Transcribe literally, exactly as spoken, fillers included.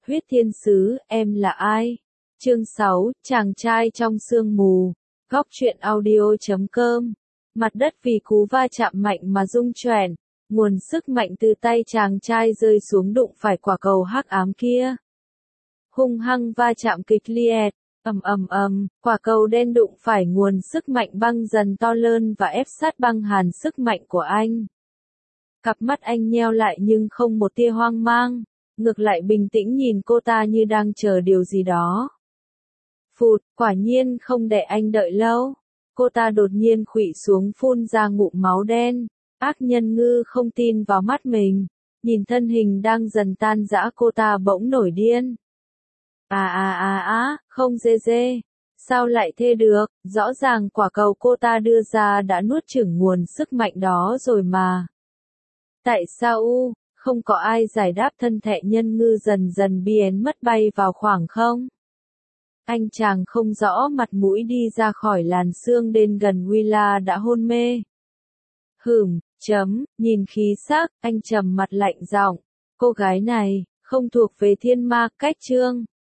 Huyết thiên sứ, em là ai? Chương sáu, chàng trai trong sương mù. Góc truyện audio chấm com. Mặt đất vì cú va chạm mạnh mà rung choẻn, nguồn sức mạnh từ tay chàng trai rơi xuống đụng phải quả cầu hắc ám kia. Hung hăng va chạm kịch liệt, ầm ầm ầm, quả cầu đen đụng phải nguồn sức mạnh băng dần to lớn và ép sát băng hàn sức mạnh của anh. Cặp mắt anh nheo lại nhưng không một tia hoang mang, ngược lại bình tĩnh nhìn cô ta như đang chờ điều gì đó. Phụt, quả nhiên không để anh đợi lâu. Cô ta đột nhiên khuỵu xuống phun ra ngụm máu đen. Ác nhân ngư không tin vào mắt mình. Nhìn thân hình đang dần tan rã cô ta bỗng nổi điên. À à à à, không dê dê. Sao lại thế được, rõ ràng quả cầu cô ta đưa ra đã nuốt chửng nguồn sức mạnh đó rồi mà. Tại sao u, không có ai giải đáp thân thể nhân ngư dần dần biến mất bay vào khoảng không? Anh chàng không rõ mặt mũi đi ra khỏi làn sương đến gần Willa đã hôn mê. Hửm, chấm, nhìn khí sắc, anh trầm mặt lạnh giọng. Cô gái này, không thuộc về thiên ma, cách chương.